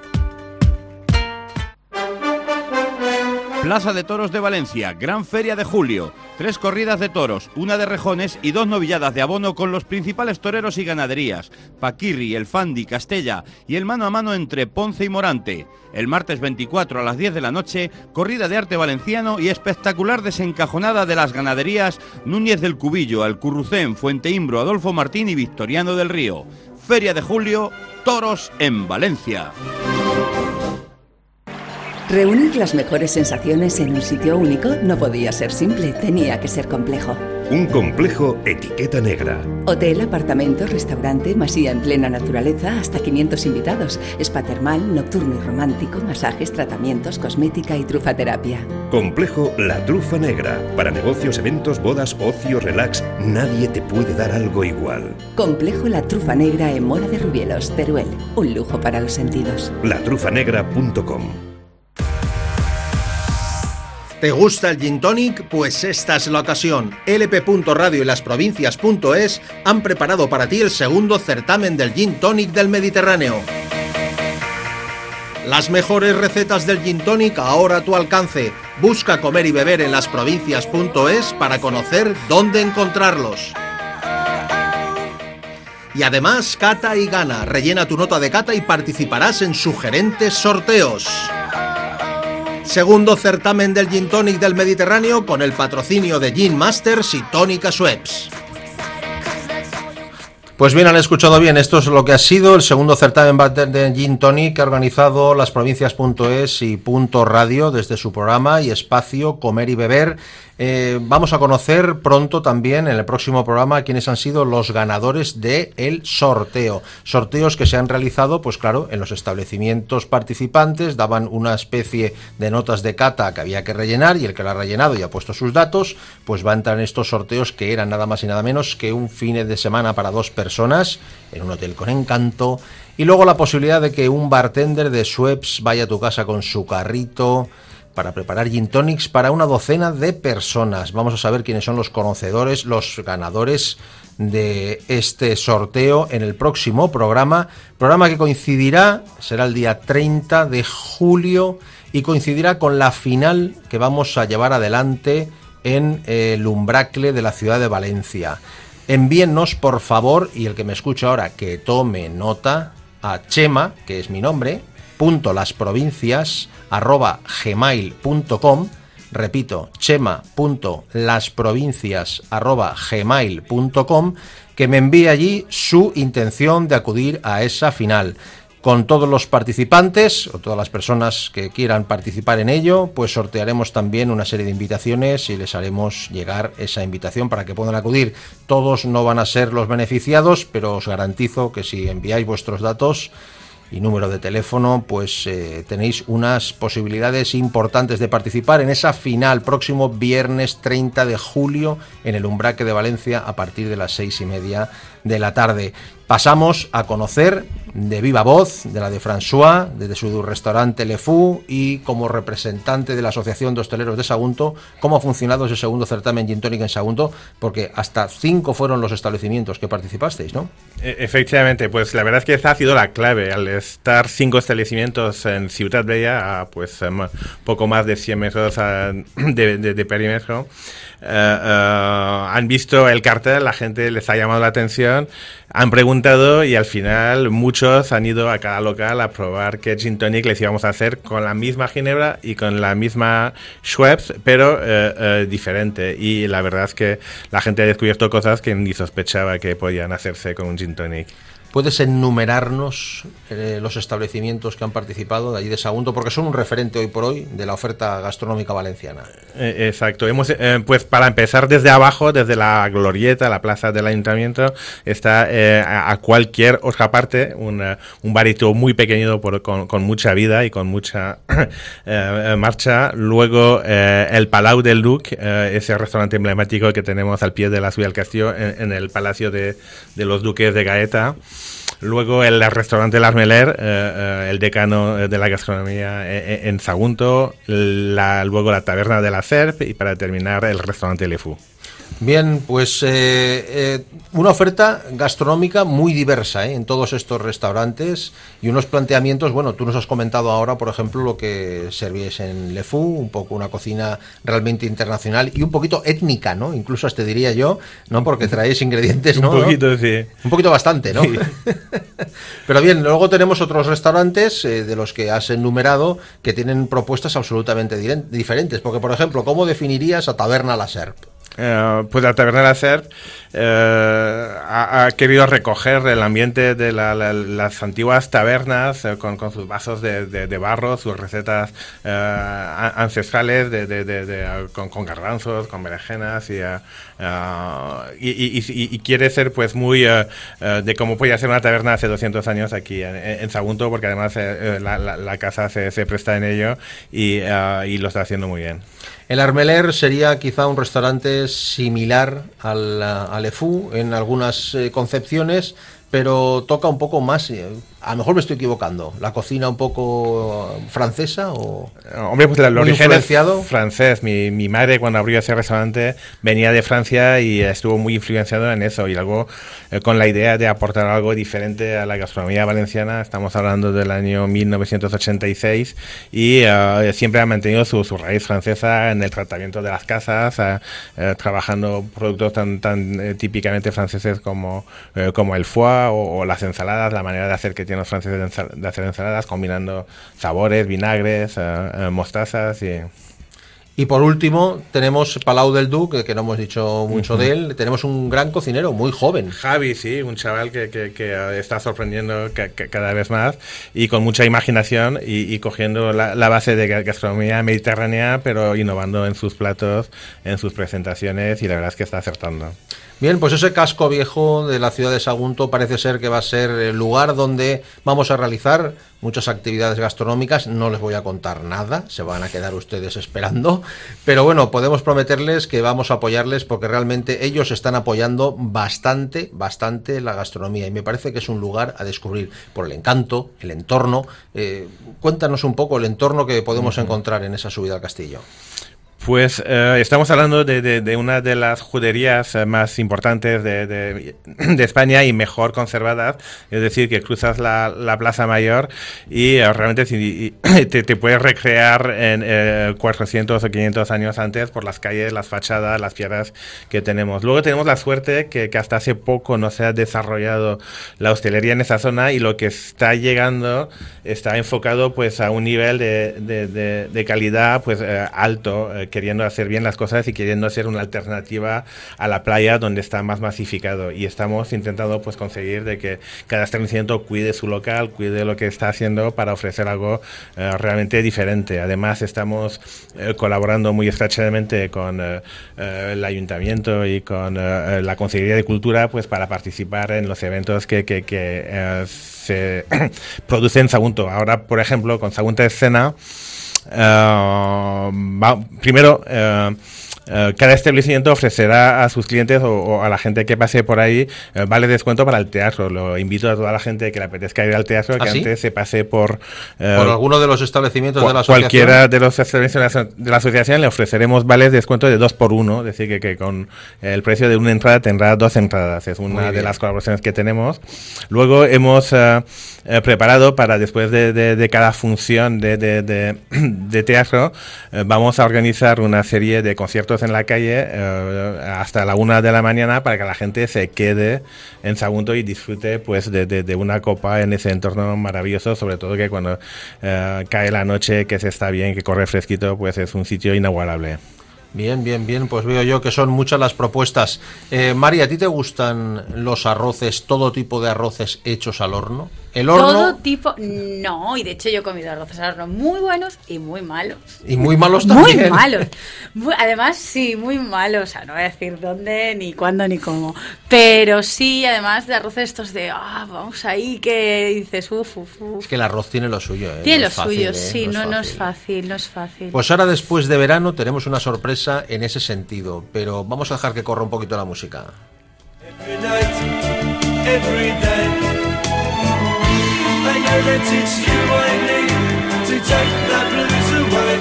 Plaza de Toros de Valencia, Gran Feria de Julio, tres corridas de toros, una de rejones y dos novilladas de abono con los principales toreros y ganaderías, Paquirri, El Fandi, Castella y el mano a mano entre Ponce y Morante. El martes veinticuatro a las diez de la noche, corrida de arte valenciano y espectacular desencajonada de las ganaderías Núñez del Cubillo, Alcurrucén, Fuente Imbro, Adolfo Martín y Victoriano del Río. Feria de Julio, toros en Valencia. Reunir las mejores sensaciones en un sitio único no podía ser simple, tenía que ser complejo. Un complejo etiqueta negra. Hotel, apartamento, restaurante, masía en plena naturaleza, hasta quinientos invitados, spa termal, nocturno y romántico, masajes, tratamientos, cosmética y trufaterapia. Complejo La Trufa Negra. Para negocios, eventos, bodas, ocio, relax, nadie te puede dar algo igual. Complejo La Trufa Negra en Mora de Rubielos, Teruel. Un lujo para los sentidos. la trufa negra punto com. ¿Te gusta el Gin Tonic? Pues esta es la ocasión. L P punto radio y lasprovincias punto es han preparado para ti el segundo certamen del Gin Tonic del Mediterráneo. Las mejores recetas del Gin Tonic ahora a tu alcance. Busca Comer y Beber en lasprovincias punto es para conocer dónde encontrarlos. Y además, cata y gana. Rellena tu nota de cata y participarás en sugerentes sorteos. Segundo certamen del Gin Tonic del Mediterráneo con el patrocinio de Gin Masters y Tónica Schweppes. Pues bien, han escuchado bien, esto es lo que ha sido el segundo certamen de Gin Tonic que ha organizado lasprovincias punto es y Punto Radio desde su programa y espacio Comer y Beber. Eh, vamos a conocer pronto también en el próximo programa quiénes han sido los ganadores del sorteo. Sorteos que se han realizado, pues claro, en los establecimientos participantes, daban una especie de notas de cata que había que rellenar y el que lo ha rellenado y ha puesto sus datos, pues va a entrar en estos sorteos que eran nada más y nada menos que un fin de semana para dos personas en un hotel con encanto y luego la posibilidad de que un bartender de Schweppes vaya a tu casa con su carrito para preparar gin tonics para una docena de personas. Vamos a saber quiénes son los conocedores, los ganadores de este sorteo en el próximo programa, programa que coincidirá, será el día treinta de julio y coincidirá con la final que vamos a llevar adelante en el Umbracle de la ciudad de Valencia. Envíennos, por favor, y el que me escucha ahora que tome nota, a Chema, que es mi nombre, punto lasprovincias arroba gmail punto com, repito, chema punto lasprovincias arroba gmail punto com, que me envíe allí su intención de acudir a esa final. Con todos los participantes o todas las personas que quieran participar en ello, pues sortearemos también una serie de invitaciones y les haremos llegar esa invitación para que puedan acudir. Todos no van a ser los beneficiados, pero os garantizo que si enviáis vuestros datos y número de teléfono, pues eh, tenéis unas posibilidades importantes de participar en esa final próximo viernes treinta de julio en el Umbraque de Valencia a partir de las seis y media de la tarde. Pasamos a conocer de viva voz de la de François, desde su restaurante Le Fou y como representante de la Asociación de Hosteleros de Sagunto, cómo ha funcionado ese segundo certamen Gin Tonic en Sagunto, porque hasta cinco fueron los establecimientos que participasteis, ¿no? Efectivamente, pues la verdad es que esa ha sido la clave, al estar cinco establecimientos en Ciutat Vella, a pues um, poco más de cien metros uh, de, de, de perímetro. Uh, uh, han visto el cartel, la gente les ha llamado la atención, han preguntado y al final muchos han ido a cada local a probar qué gin tonic les íbamos a hacer con la misma ginebra y con la misma Schweppes, pero uh, uh, diferente. Y la verdad es que la gente ha descubierto cosas que ni sospechaba que podían hacerse con un gin tonic. ¿Puedes enumerarnos eh, los establecimientos que han participado de allí de Sagunto? Porque son un referente hoy por hoy de la oferta gastronómica valenciana. Eh, exacto. Hemos, eh, pues para empezar desde abajo, desde la glorieta, la plaza del ayuntamiento, está eh, a, a cualquier otra parte un, uh, un barito muy pequeñito por, con, con mucha vida y con mucha eh, marcha. Luego eh, el Palau del Duc, eh, ese restaurante emblemático que tenemos al pie de la Ciudad del Castillo en, en el Palacio de, de los Duques de Gaeta. Luego el restaurante Las Meller, eh, eh, el decano de la gastronomía eh, en Sagunto, la, luego la taberna de la Serp y para terminar el restaurante Le Fou. Bien, pues eh, eh, una oferta gastronómica muy diversa ¿eh? en todos estos restaurantes y unos planteamientos, bueno, tú nos has comentado ahora, por ejemplo, lo que servíais en Le Fou, un poco una cocina realmente internacional y un poquito étnica, ¿no? Incluso te diría yo, ¿no? Porque traéis ingredientes, ¿no? Un poquito, ¿no? Sí. Un poquito bastante, ¿no? Sí. Pero bien, luego tenemos otros restaurantes eh, de los que has enumerado que tienen propuestas absolutamente diferentes, porque, por ejemplo, ¿cómo definirías a Taberna La Serp? Uh, pues la taberna de la Serp uh, ha, ha querido recoger el ambiente de la, la, las antiguas tabernas uh, con, con sus vasos de, de, de barro, sus recetas uh, ancestrales de, de, de, de, uh, con, con garbanzos, con berenjenas y, uh, uh, y, y, y, y quiere ser pues muy uh, uh, de cómo podía ser una taberna hace doscientos años aquí en, en Sagunto, porque además uh, la, la, la casa se, se presta en ello y, uh, y lo está haciendo muy bien. El Armeler sería quizá un restaurante similar al, al Le Fou en algunas eh, concepciones, pero toca un poco más, eh, a lo mejor me estoy equivocando, la cocina un poco francesa o... Hombre, pues el origen es influenciado. francés. Mi, mi madre cuando abrió ese restaurante venía de Francia y estuvo muy influenciado en eso, y luego eh, con la idea de aportar algo diferente a la gastronomía valenciana. Estamos hablando del año mil novecientos ochenta y seis y uh, siempre ha mantenido su, su raíz francesa en el tratamiento de las casas, uh, uh, trabajando productos tan, tan uh, típicamente franceses como, uh, como el foie o, o las ensaladas, la manera de hacer que tiene los franceses de, ensal- de hacer ensaladas, combinando sabores, vinagres, uh, uh, mostazas y... Y por último tenemos Palau del Duc, que no hemos dicho mucho Uh-huh. de él. Tenemos un gran cocinero, muy joven. Javi, sí, un chaval que, que, que está sorprendiendo que, que cada vez más y con mucha imaginación y, y cogiendo la, la base de gastronomía mediterránea, pero innovando en sus platos, en sus presentaciones, y la verdad es que está acertando. Bien, pues ese casco viejo de la ciudad de Sagunto parece ser que va a ser el lugar donde vamos a realizar muchas actividades gastronómicas. No les voy a contar nada, se van a quedar ustedes esperando, pero bueno, podemos prometerles que vamos a apoyarles, porque realmente ellos están apoyando bastante, bastante la gastronomía, y me parece que es un lugar a descubrir por el encanto, el entorno. Eh, cuéntanos un poco el entorno que podemos uh-huh. encontrar en esa subida al castillo. Pues eh, estamos hablando de, de, de una de las juderías eh, más importantes de, de, de España y mejor conservadas, es decir, que cruzas la, la Plaza Mayor y eh, realmente si, y te, te puedes recrear en eh, cuatrocientos o quinientos años antes por las calles, las fachadas, las piedras que tenemos. Luego tenemos la suerte que, que hasta hace poco no se ha desarrollado la hostelería en esa zona, y lo que está llegando está enfocado pues a un nivel de, de, de, de calidad pues eh, alto, eh, queriendo hacer bien las cosas y queriendo hacer una alternativa a la playa donde está más masificado, y estamos intentando pues conseguir de que cada establecimiento cuide su local, cuide lo que está haciendo para ofrecer algo eh, realmente diferente. Además estamos eh, colaborando muy estrechamente con eh, eh, el ayuntamiento y con eh, la Consejería de Cultura pues para participar en los eventos que, que, que eh, se producen en Sagunto. Ahora, por ejemplo, con Sagunto Escena, Uh, va, primero uh, uh, cada establecimiento ofrecerá a sus clientes o, o a la gente que pase por ahí uh, vale descuento para el teatro. Lo invito a toda la gente que le apetezca ir al teatro, que ¿Ah, sí? antes se pase por uh, por alguno de los establecimientos cu- de la asociación. Cualquiera de los establecimientos de la asociación le ofreceremos vales de descuento de dos por uno, es decir, que, que con el precio de una entrada tendrá dos entradas. Es una de las colaboraciones que tenemos. Luego hemos uh, Eh, preparado para después de, de, de cada función de, de, de, de teatro, eh, vamos a organizar una serie de conciertos en la calle eh, hasta la una de la mañana para que la gente se quede en Sagunto y disfrute pues de, de, de una copa en ese entorno maravilloso, sobre todo que cuando eh, cae la noche, que se está bien, que corre fresquito, pues es un sitio inigualable. Bien, bien, bien, pues veo yo que son muchas las propuestas. Eh, María, ¿a ti te gustan los arroces, todo tipo de arroces hechos al horno? El horno... Todo tipo... No, y de hecho yo he comido arroces al horno muy buenos y muy malos. Y muy malos también. Muy malos. Muy, además, sí, muy malos. O sea, no voy a decir dónde, ni cuándo, ni cómo. Pero sí, además de arroces estos de... Ah, vamos ahí, que dices, uff, uff, uff. Es que el arroz tiene lo suyo, ¿eh? Tiene no lo es fácil, suyo, ¿eh? sí, no, no, es no es fácil, no es fácil. Pues ahora, después de verano, tenemos una sorpresa en ese sentido, pero vamos a dejar que corra un poquito la música. Every night, every day, I know that it's you I need to take the blues away.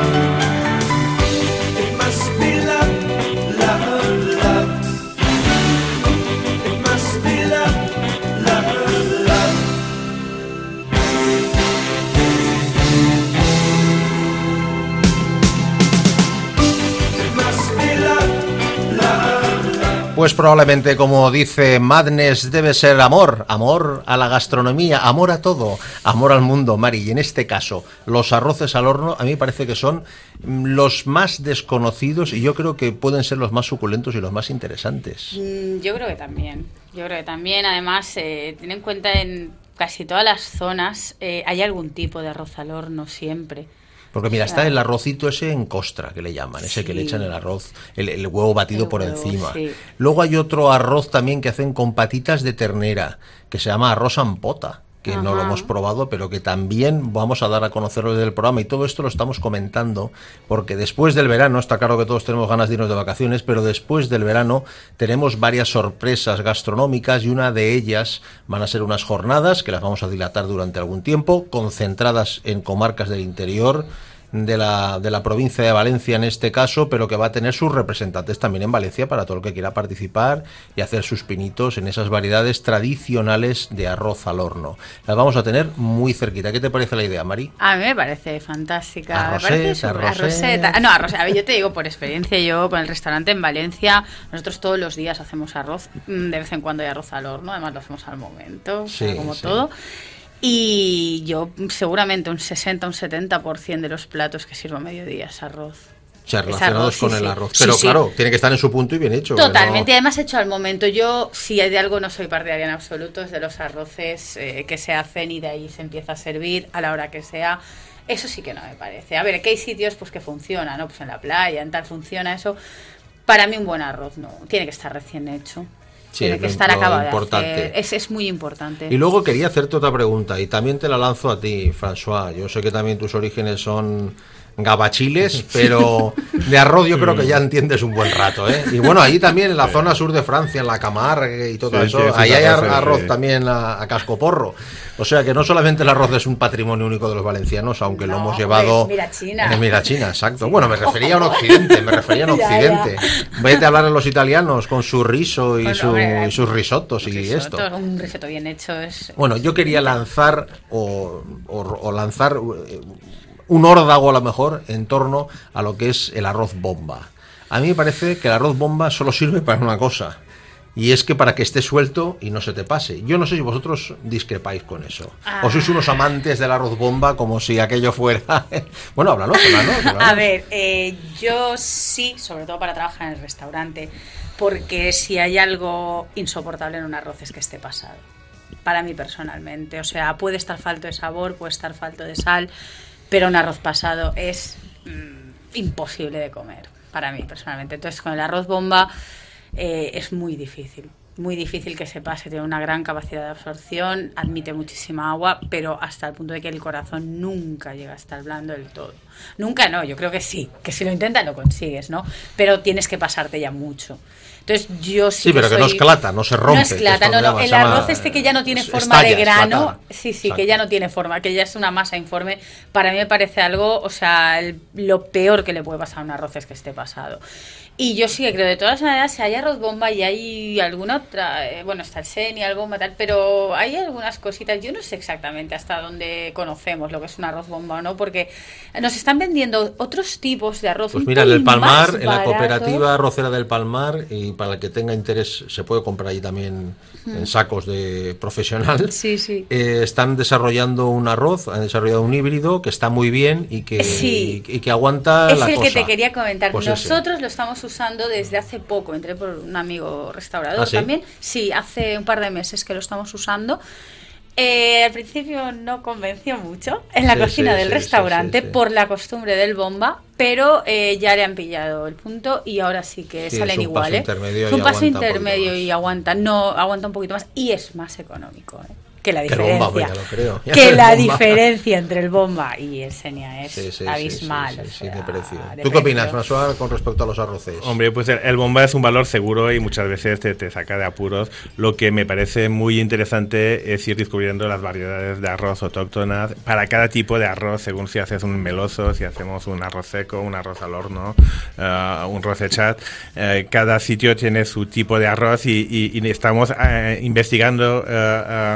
It must be love, love, love. It must be love, love, love. Pues probablemente, como dice Madness, debe ser amor, amor a la gastronomía, amor a todo, amor al mundo, Mari. Y en este caso, los arroces al horno a mí me parece que son los más desconocidos y yo creo que pueden ser los más suculentos y los más interesantes. Yo creo que también, yo creo que también. Además, eh, ten en cuenta en casi todas las zonas eh, hay algún tipo de arroz al horno siempre. Porque mira, está el arrocito ese en costra, que le llaman, ese sí. que le echan el arroz, el, el huevo batido el por huevo, encima. Sí. Luego hay otro arroz también que hacen con patitas de ternera, que se llama arroz ampota, que Ajá. no lo hemos probado, pero que también vamos a dar a conocerlo desde el programa. Y todo esto lo estamos comentando porque después del verano, está claro que todos tenemos ganas de irnos de vacaciones, pero después del verano tenemos varias sorpresas gastronómicas y una de ellas van a ser unas jornadas que las vamos a dilatar durante algún tiempo, concentradas en comarcas del interior de la, de la provincia de Valencia en este caso, pero que va a tener sus representantes también en Valencia para todo el que quiera participar y hacer sus pinitos en esas variedades tradicionales de arroz al horno. Las vamos a tener muy cerquita. ¿Qué te parece la idea, Mari? A mí me parece fantástica. Arroset, me parece arroset. arroseta. No, arroset. A ver, yo te digo por experiencia, yo con el restaurante en Valencia, nosotros todos los días hacemos arroz, de vez en cuando hay arroz al horno, además lo hacemos al momento, sí, o sea, como sí. todo. Y yo seguramente un sesenta, un setenta por ciento de los platos que sirvo a mediodía es arroz. O sea, relacionados arroz, con sí, el arroz. Sí. Pero sí, claro, sí. tiene que estar en su punto y bien hecho. Totalmente, no... además hecho al momento. Yo, si de algo no soy partidaria en absoluto, es de los arroces eh, que se hacen y de ahí se empieza a servir a la hora que sea. Eso sí que no me parece. A ver, que hay sitios pues que funciona, ¿no? Pues en la playa, en tal funciona eso. Para mí un buen arroz no, tiene que estar recién hecho. Sí, tiene que es estar acabado importante. de hacer. Es, es muy importante. Y luego quería hacerte otra pregunta, y también te la lanzo a ti, François. Yo sé que también tus orígenes son gabachiles, pero de arroz yo creo que ya entiendes un buen rato, ¿eh? Y bueno, ahí también en la zona sur de Francia, en la Camargue y todo sí, eso, sí, ahí hay ar- arroz sí. también a, a cascoporro. O sea que no solamente el arroz es un patrimonio único de los valencianos, aunque no, lo hemos llevado... Mira China. Eh, mira China, exacto. Sí. Bueno, me refería a un occidente, me refería a un occidente. Ya, ya. Vete a hablar a los italianos con su riso y, bueno, su, hombre, y sus risotos y risotto, esto. Un risotto bien hecho es... Bueno, yo quería lanzar o, o, o lanzar... un órdago a lo mejor en torno a lo que es el arroz bomba. A mí me parece que el arroz bomba solo sirve para una cosa, y es que para que esté suelto y no se te pase. Yo no sé si vosotros discrepáis con eso, ah. o sois unos amantes del arroz bomba como si aquello fuera... Bueno, háblanos, háblanos, háblanos. A ver, eh, yo sí, sobre todo para trabajar en el restaurante, porque si hay algo insoportable en un arroz es que esté pasado, para mí personalmente. O sea, puede estar falto de sabor, puede estar falto de sal, pero un arroz pasado es mmm, imposible de comer, para mí personalmente. Entonces, con el arroz bomba eh, es muy difícil, muy difícil que se pase. Tiene una gran capacidad de absorción, admite muchísima agua, pero hasta el punto de que el corazón nunca llega a estar blando del todo. Nunca no, yo creo que sí, que si lo intentas lo consigues, ¿no? Pero tienes que pasarte ya mucho. Entonces yo sí, sí pero que, soy... no es clata, no se rompe. No es clata, no, no, el arroz este que ya no tiene forma estalla, de grano, estalla. sí, sí, Exacto. que ya no tiene forma, que ya es una masa informe, para mí me parece algo, o sea, el, lo peor que le puede pasar a un arroz es que esté pasado. Y yo sí que creo, de todas maneras, si hay arroz bomba y hay alguna otra, eh, bueno, está el seni, algo tal, pero hay algunas cositas, yo no sé exactamente hasta dónde conocemos lo que es un arroz bomba o no, porque nos están vendiendo otros tipos de arroz. Pues mira, en el Palmar, en la cooperativa arrocera del Palmar, y para el que tenga interés, se puede comprar ahí también hmm. en sacos de profesional. Sí, sí. Eh, están desarrollando un arroz, han desarrollado un híbrido que está muy bien y que, sí. y, y que aguanta es la cosa. Es el que te quería comentar. Pues Nosotros ese. lo estamos usando desde hace poco. Entré por un amigo restaurador ¿Ah, sí? también. Sí, hace un par de meses que lo estamos usando. Eh, al principio no convenció mucho en la sí, cocina sí, del sí, restaurante sí, sí, sí. por la costumbre del bomba, pero eh, ya le han pillado el punto y ahora sí que sí, salen igual. Es un paso intermedio, ¿eh? y, un paso aguanta intermedio y aguanta, no aguanta un poquito más y es más económico. ¿eh? Que la diferencia, bomba, pues ya lo creo. Ya que la bomba. diferencia entre el bomba y el senia es sí, sí, abismal. Sí, sí, sí, o sea, sí, de precio. de ¿Tú precio. qué opinas, François, con respecto a los arroces? Hombre, pues el, el bomba es un valor seguro y muchas veces te, te saca de apuros. Lo que me parece muy interesante es ir descubriendo las variedades de arroz autóctonas para cada tipo de arroz, según si haces un meloso, si hacemos un arroz seco, un arroz al horno, uh, un rocechat. Uh, cada sitio tiene su tipo de arroz y, y, y estamos uh, investigando uh, uh,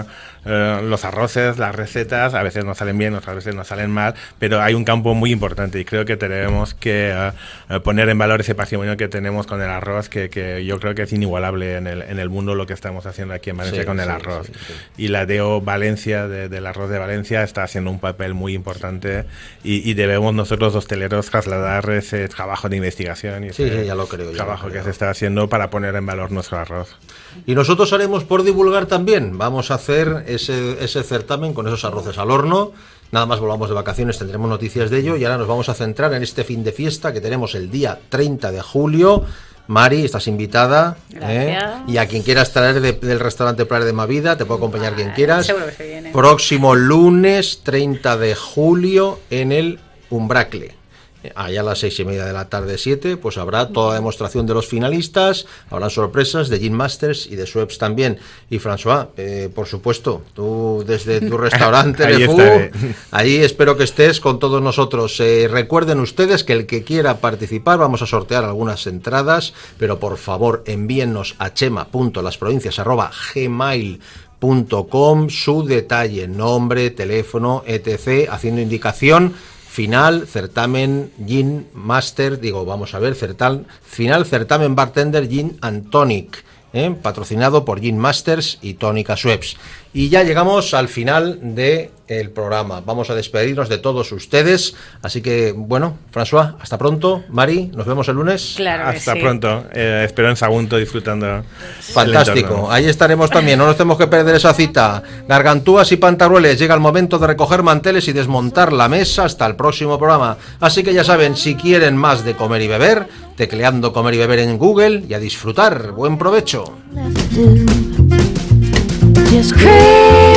eh, los arroces, las recetas, a veces nos salen bien, otras veces nos salen mal, pero hay un campo muy importante y creo que tenemos que uh, poner en valor ese patrimonio que tenemos con el arroz, que, que yo creo que es inigualable en el, en el mundo lo que estamos haciendo aquí en Valencia sí, con el sí, arroz. Sí, sí. Y la D O Valencia, de, del arroz de Valencia, está haciendo un papel muy importante y, y debemos nosotros hosteleros trasladar ese trabajo de investigación y ese sí, sí, ya lo creo, ya trabajo lo creo. que se está haciendo para poner en valor nuestro arroz. Y nosotros haremos por divulgar también, vamos a hacer ese, ese certamen con esos arroces al horno. Nada más volvamos de vacaciones, tendremos noticias de ello y ahora nos vamos a centrar en este fin de fiesta que tenemos el día treinta de julio. Mari, estás invitada, ¿eh? Y a quien quieras traer de, del restaurante Playa de Mavida, te puedo acompañar quien quieras. Seguro que se viene. Próximo lunes treinta de julio en el Umbracle. Allá a las seis y media de la tarde, siete, pues habrá toda la demostración de los finalistas, habrán sorpresas de Gin Masters y de Schweppes también. Y François, eh, por supuesto, tú desde tu restaurante de Fu, ahí espero que estés con todos nosotros. Eh, recuerden ustedes que el que quiera participar, vamos a sortear algunas entradas, pero por favor envíennos a chema punto lasprovincias arroba gmail punto com su detalle, nombre, teléfono, etcétera, haciendo indicación. Final, certamen, Gin Master, digo, vamos a ver, certal, final, certamen Bartender, Gin and Tonic, ¿eh? Patrocinado por Gin Masters y Tónica Schweppes. Y ya llegamos al final del programa. Vamos a despedirnos de todos ustedes. Así que, bueno, François, hasta pronto. Mari, nos vemos el lunes. Claro que hasta sí. pronto. Eh, espero en Sagunto disfrutando. Fantástico. Ahí estaremos también. No nos tenemos que perder esa cita. Gargantúas y pantarueles. Llega el momento de recoger manteles y desmontar la mesa. Hasta el próximo programa. Así que ya saben, si quieren más de comer y beber, tecleando comer y beber en Google y a disfrutar. Buen provecho. Just crazy.